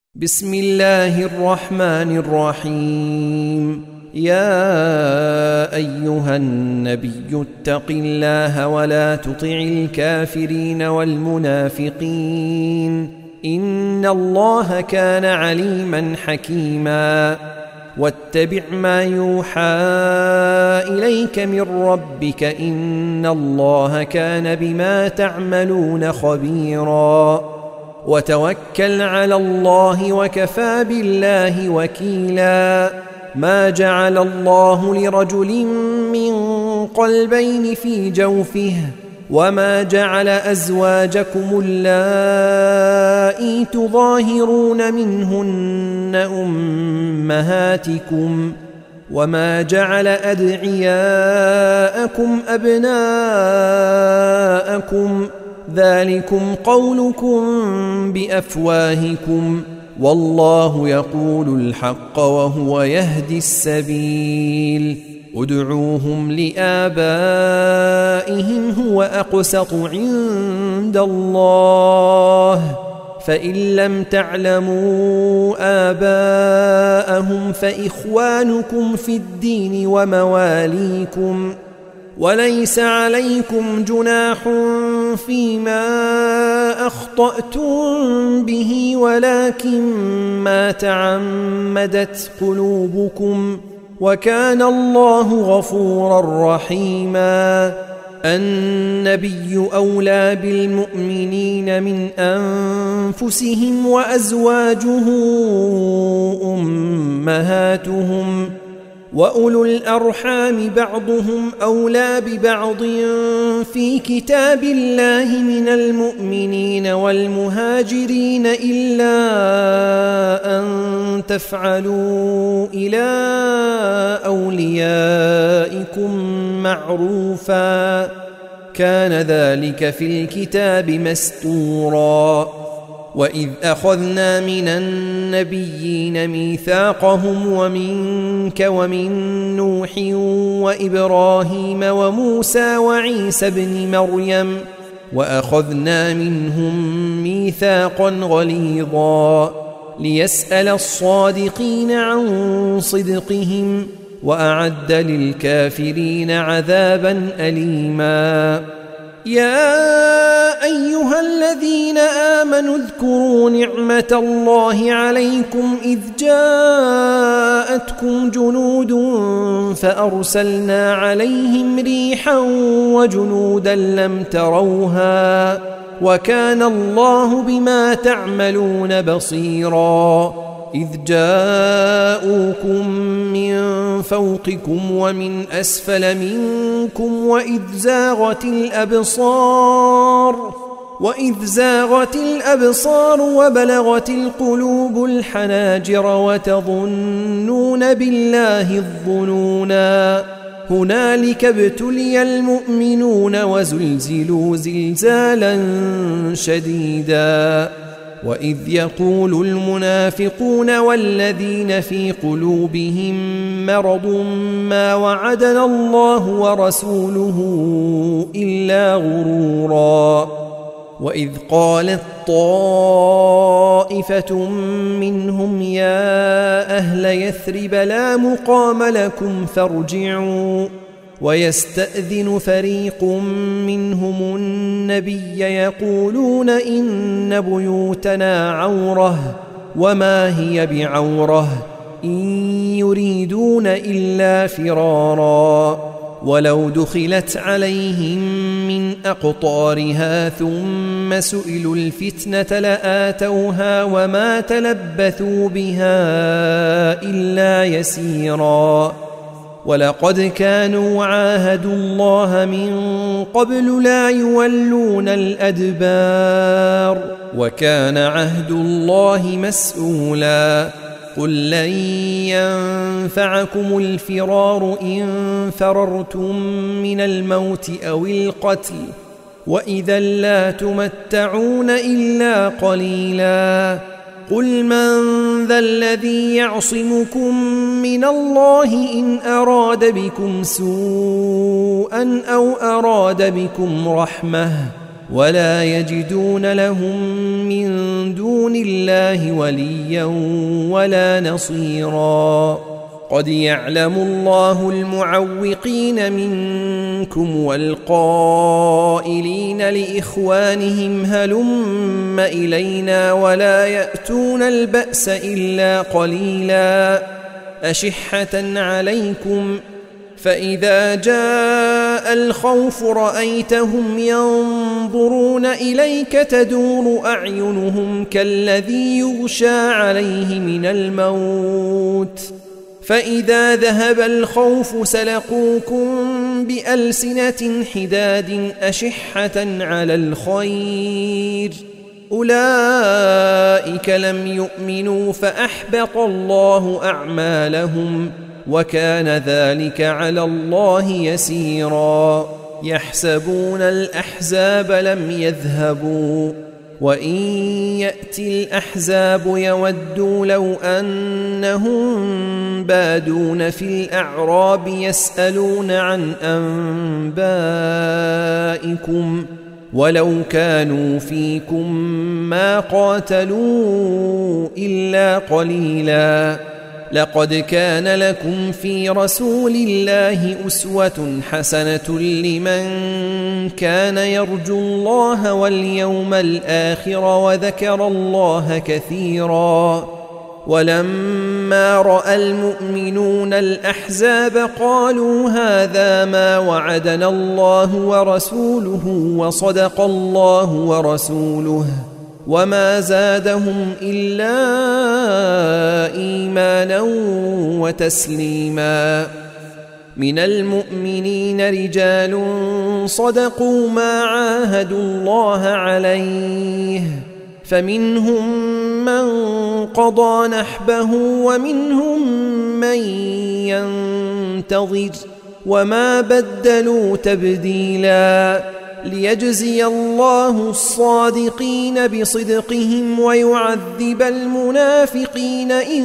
بسم الله الرحمن الرحيم. يا أيها النبي اتق الله ولا تطع الكافرين والمنافقين إن الله كان عليما حكيما. واتبع ما يوحى إليك من ربك إن الله كان بما تعملون خبيرا. وتوكل على الله وكفى بالله وكيلا. ما جعل الله لرجل من قلبين في جوفه وما جعل أزواجكم اللائي تظاهرون منهن أمهاتكم وما جعل أدعياءكم أبناءكم ذلكم قولكم بأفواهكم والله يقول الحق وهو يهدي السبيل. ادعوهم لآبائهم هو أقسط عند الله فإن لم تعلموا آباءهم فإخوانكم في الدين ومواليكم وليس عليكم جناح فيما أخطأتم به ولكن ما تعمدت قلوبكم وكان الله غفورا رحيما. النبي أولى بالمؤمنين من أنفسهم وأزواجه أمهاتهم وأولو الأرحام بعضهم أولى ببعض في كتاب الله من المؤمنين والمهاجرين إلا أن تفعلوا إلى أوليائكم معروفا كان ذلك في الكتاب مسطورا. وإذ أخذنا من النبيين ميثاقهم ومنك ومن نوح وإبراهيم وموسى وعيسى بن مريم وأخذنا منهم ميثاقا غليظا ليسأل الصادقين عن صدقهم وأعد للكافرين عذابا أليما. يا أيها الذين آمنوا اذكروا نعمة الله عليكم إذ جاءتكم جنود فأرسلنا عليهم ريحا وجنودا لم تروها وكان الله بما تعملون بصيرا. إذ جاءوكم من فوقكم ومن أسفل منكم وإذ زاغت الأبصار وبلغت القلوب الحناجر وتظنون بالله الظنونا. هنالك ابتلي المؤمنون وزلزلوا زلزالا شديدا. وإذ يقول المنافقون والذين في قلوبهم مرض ما وعدنا الله ورسوله إلا غرورا. وإذ قالت طائفة منهم يا أهل يثرب لا مقام لكم فارجعوا ويستأذن فريق منهم النبي يقولون إن بيوتنا عورة وما هي بعورة إن يريدون إلا فرارا ولو دخلت عليهم من أقطارها ثم سئلوا الفتنة لآتوها وما تلبثوا بها إلا يسيرا. ولقد كانوا عاهدوا الله من قبل لا يولون الأدبار وكان عهد الله مسؤولا. قل لن ينفعكم الفرار إن فررتم من الموت أو القتل وإذا لا تمتعون إلا قليلا. قل من ذا الذي يعصمكم من الله إن أراد بكم سوءا أو أراد بكم رحمة ولا يجدون لهم من دون الله وليا ولا نصيرا. قد يعلم الله المعوقين منكم والقائلين لإخوانهم هلم إلينا ولا يأتون البأس إلا قليلا أشحة عليكم فإذا جاء الخوف رأيتهم ينظرون إليك تدور أعينهم كالذي يغشى عليه من الموت فإذا ذهب الخوف سلقوكم بألسنة حداد أشحة على الخير أولئك لم يؤمنوا فأحبط الله أعمالهم وكان ذلك على الله يسيرا. يحسبون الأحزاب لم يذهبوا وإن يأتي الأحزاب يودوا لو أنهم بادون في الأعراب يسألون عن أنبائكم ولو كانوا فيكم ما قاتلوا إلا قليلا. لقد كان لكم في رسول الله أسوة حسنة لمن كان يرجو الله واليوم الآخر وذكر الله كثيرا. ولما رأى المؤمنون الأحزاب قالوا هذا ما وعدنا الله ورسوله وصدق الله ورسوله وما زادهم إلا إيمانا وتسليما. من المؤمنين رجال صدقوا ما عاهدوا الله عليه فمنهم من قضى نحبه ومنهم من ينتظر وما بدلوا تبديلا. ليجزي الله الصادقين بصدقهم ويعذب المنافقين إن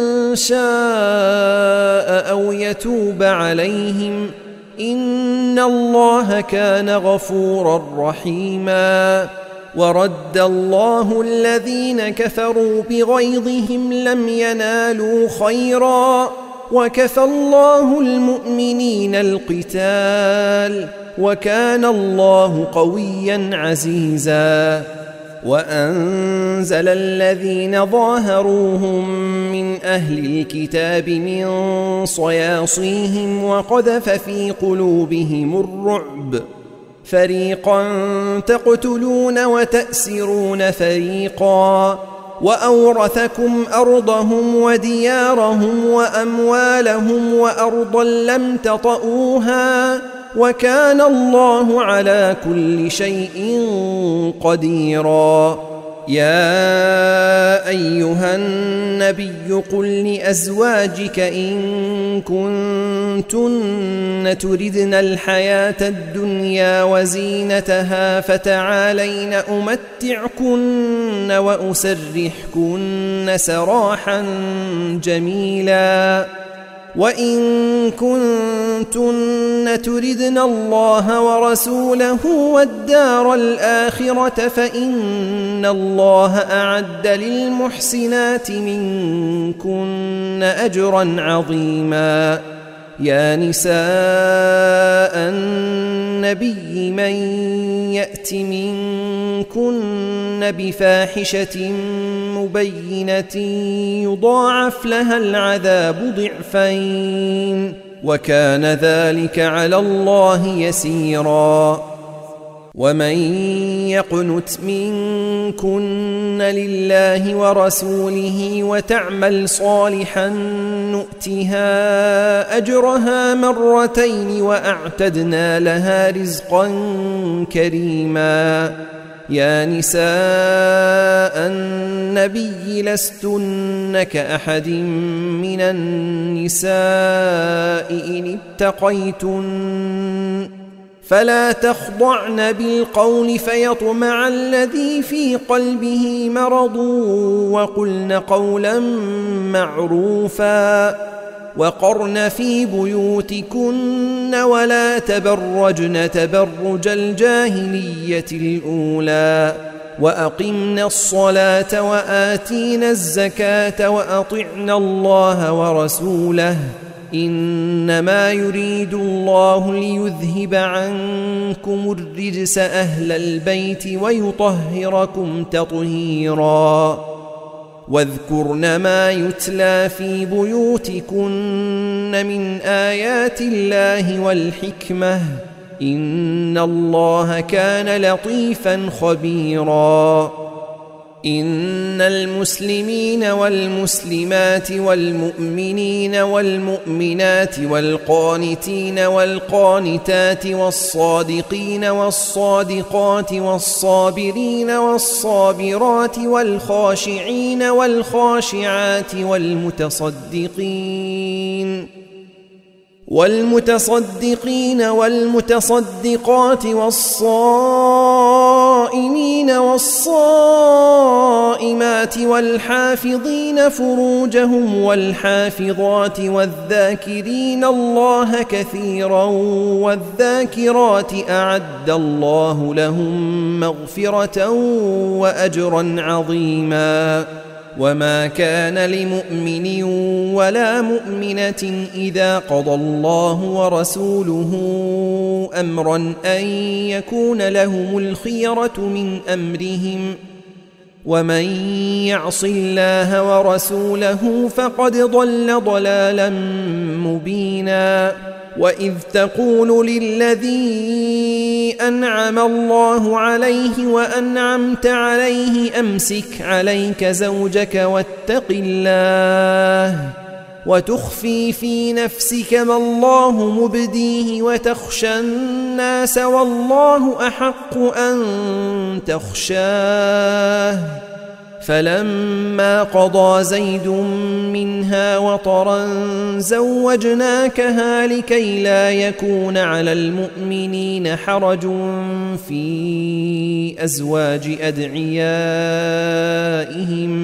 شاء أو يتوب عليهم إن الله كان غفورا رحيما. ورد الله الذين كفروا بغيظهم لم ينالوا خيرا وكفى الله المؤمنين القتال وكان الله قويا عزيزا. وأنزل الذين ظاهروهم من أهل الكتاب من صياصيهم وقذف في قلوبهم الرعب فريقا تقتلون وتأسرون فريقا وأورثكم أرضهم وديارهم وأموالهم وأرضا لم تطئوها وكان الله على كل شيء قديرا. يا أيها النبي قل لأزواجك إن كنتن تردن الحياة الدنيا وزينتها فتعالين أمتعكن وأسرحكن سراحا جميلا. وإن كنتن تردن الله ورسوله والدار الآخرة فإن الله أعد للمحسنات منكن أجرا عظيما. يا نساء النبي من يأت منكن بفاحشة مبينة يضاعف لها العذاب ضعفين وكان ذلك على الله يسيرا. ومن يقنت منكن لله ورسوله وتعمل صالحا نؤتها أجرها مرتين وأعتدنا لها رزقا كريما. يا نساء النبي لستن كأحد من النساء إن اتقيتن فلا تخضعن بالقول فيطمع الذي في قلبه مرض وقلن قولا معروفا وقرن في بيوتكن ولا تبرجن تبرج الجاهلية الأولى وأقمنا الصلاة وآتينا الزكاة وأطعنا الله ورسوله إنما يريد الله ليذهب عنكم الرجس أهل البيت ويطهركم تطهيرا واذكرن ما يتلى في بيوتكن من آيات الله والحكمة إن الله كان لطيفا خبيرا إن المسلمين والمسلمات والمؤمنين والمؤمنات والقانتين والقانتات والصادقين والصادقات والصابرين والصابرات والخاشعين والخاشعات والمتصدقين والمتصدقات والصائمين والصائمات والحافظين فروجهم والحافظات والذاكرين الله كثيرا والذاكرات أعد الله لهم مغفرة وأجرا عظيما وما كان لمؤمن ولا مؤمنة إذا قضى الله ورسوله أمرا أن يكون لهم الخيرة من أمرهم ومن يعص الله ورسوله فقد ضل ضلالا مبينا وإذ تقول للذي أنعم الله عليه وأنعمت عليه أمسك عليك زوجك واتق الله وتخفي في نفسك ما الله مبديه وتخشى الناس والله أحق أن تخشاه فلما قضى زيد منها وطرا زوجناكها لكي لا يكون على المؤمنين حرج في أزواج أدعيائهم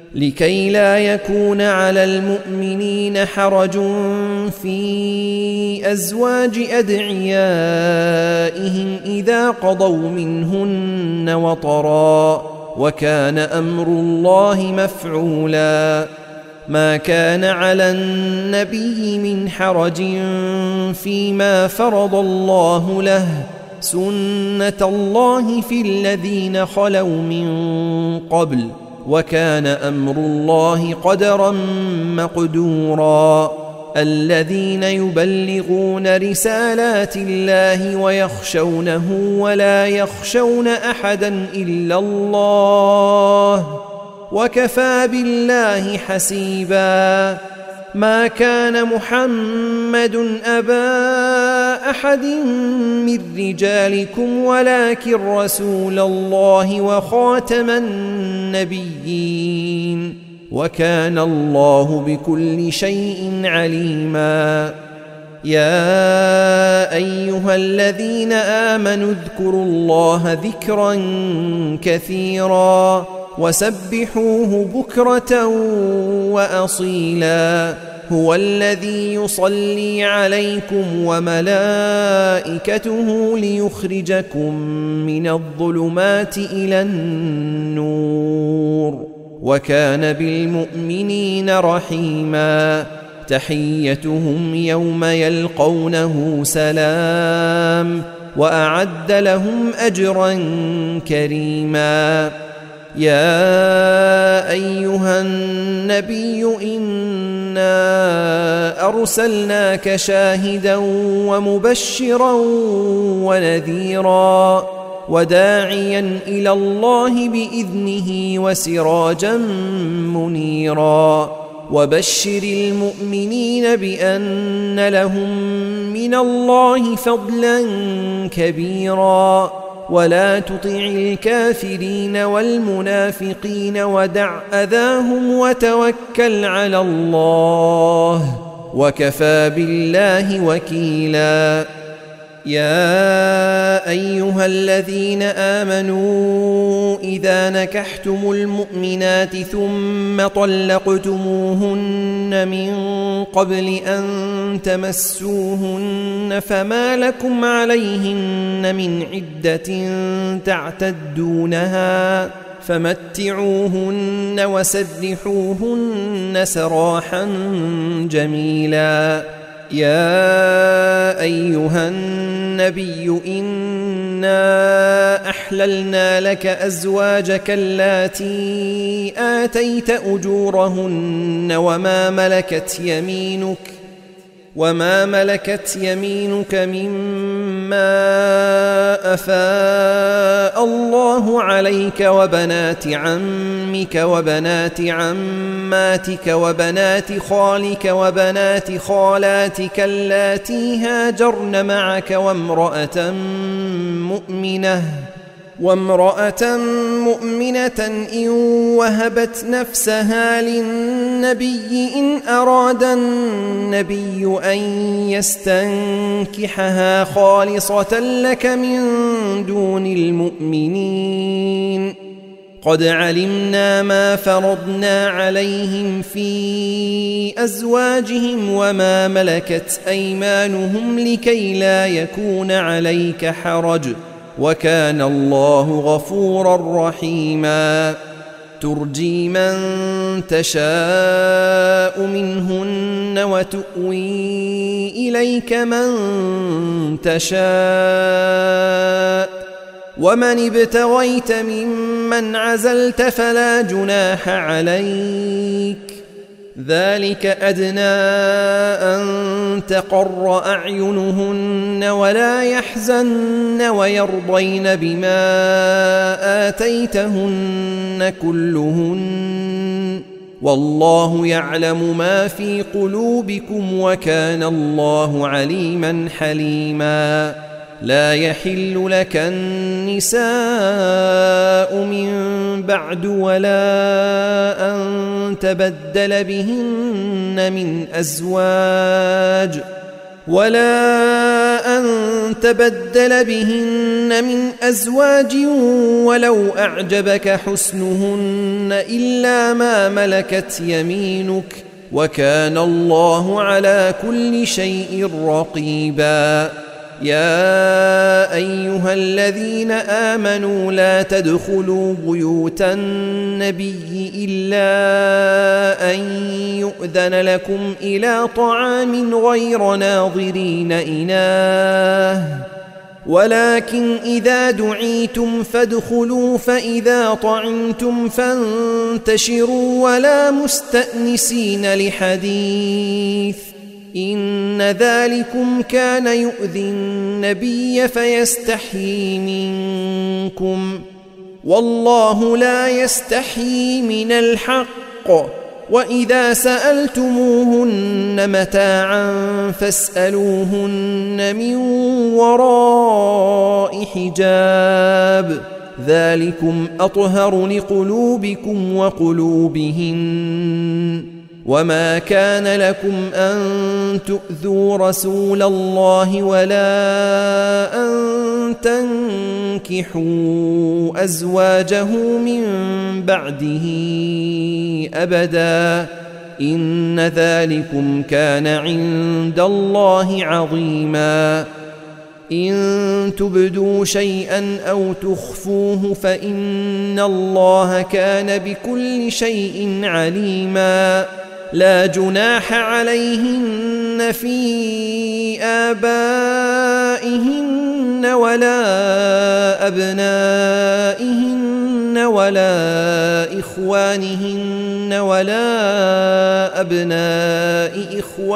إذا قضوا منهن وطرا وكان أمر الله مفعولا ما كان على النبي من حرج فيما فرض الله له سنة الله في الذين خلوا من قبل وكان أمر الله قدرا مقدورا الذين يبلغون رسالات الله ويخشونه ولا يخشون أحدا إلا الله وكفى بالله حسيبا ما كان محمد أبا أحد من رجالكم ولكن رسول الله وخاتم النبيين وكان الله بكل شيء عليما يا أيها الذين آمنوا اذكروا الله ذكرا كثيرا وسبحوه بكرة وأصيلا هو الذي يصلي عليكم وملائكته ليخرجكم من الظلمات إلى النور وكان بالمؤمنين رحيما تحيتهم يوم يلقونه سلام وأعد لهم أجرا كريما يا أيها النبي إنا أرسلناك شاهدا ومبشرا ونذيرا وداعيا إلى الله بإذنه وسراجا منيرا وبشر المؤمنين بأن لهم من الله فضلا كبيرا ولا تطع الكافرين والمنافقين ودع أذاهم وتوكل على الله وكفى بالله وكيلا يا أيها الذين آمنوا إذا نكحتم المؤمنات ثم طلقتموهن من قبل أن تمسوهن فما لكم عليهن من عدة تعتدونها فمتعوهن وسرحوهن سراحا جميلا. يا أيها النبي إنا أحللنا لك أزواجك اللاتي آتيت أجورهن وما ملكت يمينك مما أفاء الله عليك وبنات عمك وبنات عماتك وبنات خالك وبنات خالاتك اللاتي هاجرن معك وامرأة مؤمنة إن وهبت نفسها للنبي إن أراد النبي أن يستنكحها خالصة لك من دون المؤمنين. قد علمنا ما فرضنا عليهم في أزواجهم وما ملكت أيمانهم لكي لا يكون عليك حرج وكان الله غفورا رحيما. ترجي من تشاء منهن وتؤوي إليك من تشاء ومن ابتغيت ممن عزلت فلا جناح عليك ذلك أدنى أن تقر أعينهن ولا يحزن ويرضين بما آتيتهن كلهن والله يعلم ما في قلوبكم وكان الله عليما حليما. لا يحل لك النساء من بعد ولا أن تبدل بهن من أزواج ولو أعجبك حسنهن إلا ما ملكت يمينك وكان الله على كل شيء رقيبا. يا أيها الذين آمنوا لا تدخلوا بيوت النبي إلا أن يؤذن لكم إلى طعام غير ناظرين إناه ولكن إذا دعيتم فادخلوا فإذا طعمتم فانتشروا ولا مستأنسين لحديث إن ذلكم كان يؤذي النبي فيستحيي منكم والله لا يستحيي من الحق وإذا سألتموهن متاعا فاسألوهن من وراء حجاب ذلكم أطهر لقلوبكم وقلوبهن. وما كان لكم أن تؤذوا رسول الله ولا أن تنكحوا أزواجه من بعده أبدا إن ذلكم كان عند الله عظيما. إن تبدوا شيئا أو تخفوه فإن الله كان بكل شيء عليما. لا جناح عليهن في آبائهن ولا أبنائهن ولا إخوانهن ولا أبناء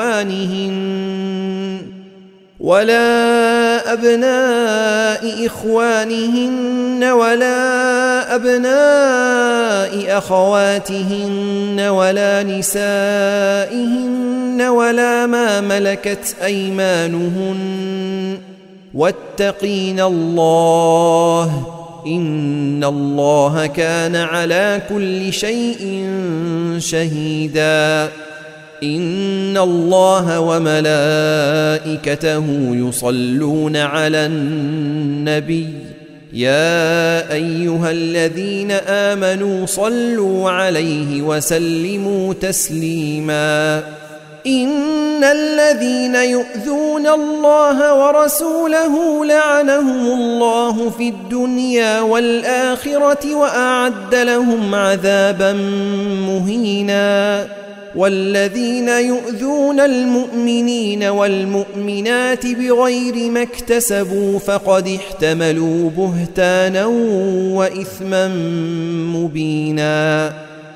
إخوانهن ولا أبناء أخواتهن ولا نسائهن ولا ما ملكت أيمانهن واتقين الله إن الله كان على كل شيء شهيدا. إن الله وملائكته يصلون على النبي يا أيها الذين آمنوا صلوا عليه وسلموا تسليما إن الذين يؤذون الله ورسوله لعنهم الله في الدنيا والآخرة وأعد لهم عذابا مهينا والذين يؤذون المؤمنين والمؤمنات بغير ما اكتسبوا فقد احتملوا بهتانا وإثما مبينا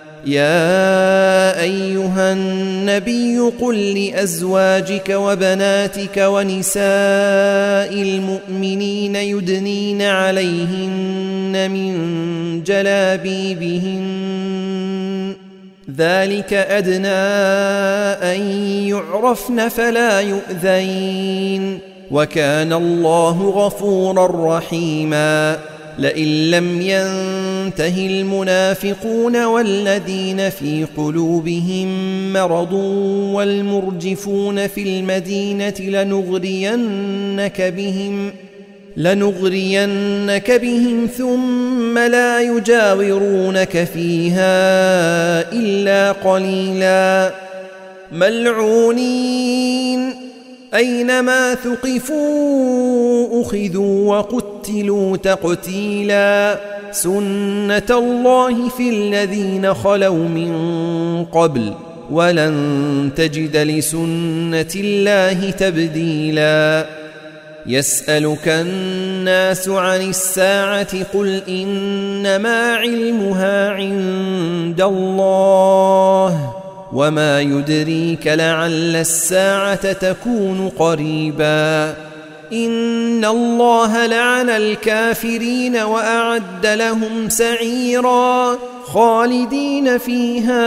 يا أيها النبي قل لأزواجك وبناتك ونساء المؤمنين يدنين عليهن من جلابيبهن ذلك أدنى أن يعرفن فلا يؤذين وكان الله غفورا رحيما لئن لم ينته المنافقون والذين في قلوبهم مرض والمرجفون في المدينة لنغرينك بهم ثم لا يجاورونك فيها إلا قليلا ملعونين أينما ثقفوا أخذوا وقتلوا تقتيلا سنة الله في الذين خلوا من قبل ولن تجد لسنة الله تبديلا يسألك الناس عن الساعة قل إنما علمها عند الله وما يدريك لعل الساعة تكون قريبا إن الله لعن الكافرين وأعد لهم سعيرا خالدين فيها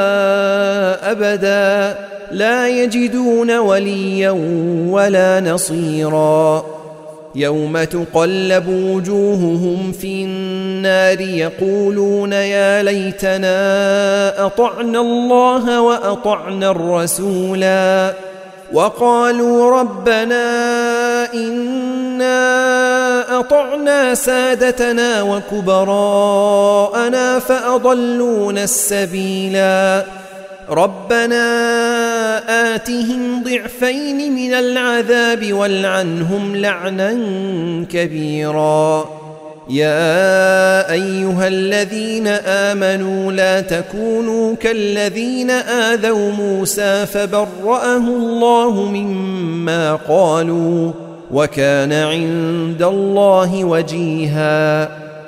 أبدا لا يجدون وليا ولا نصيرا يوم تقلب وجوههم في النار يقولون يا ليتنا أطعنا الله وأطعنا الرسولا وقالوا ربنا إنا أطعنا سادتنا وكبراءنا فأضلونا السبيلا ربنا آتهم ضعفين من العذاب والعنهم لعنا كبيرا يا أيها الذين آمنوا لا تكونوا كالذين آذوا موسى فبرأه الله مما قالوا وكان عند الله وجيها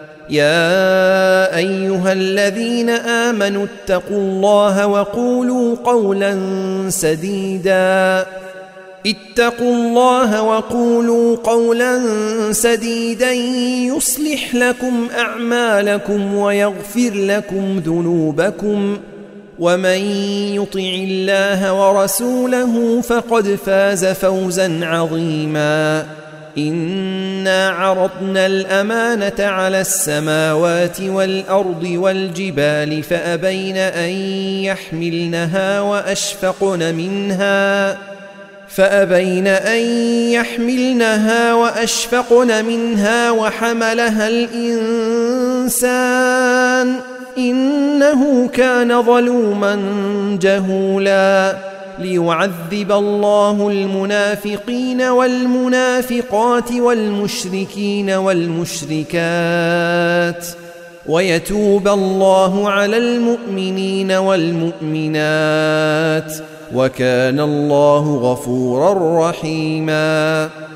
يا أيها الذين آمنوا اتقوا الله وقولوا قولا سديدا يصلح لكم أعمالكم ويغفر لكم ذنوبكم ومن يطع الله ورسوله فقد فاز فوزا عظيما إنا عرضنا الأمانة على السماوات والأرض والجبال فأبين أن يحملنها وأشفقن منها وحملها الإنسان إنه كان ظلوما جهولا ليعذب الله المنافقين والمنافقات والمشركين والمشركات ويتوب الله على المؤمنين والمؤمنات وكان الله غفورا رحيما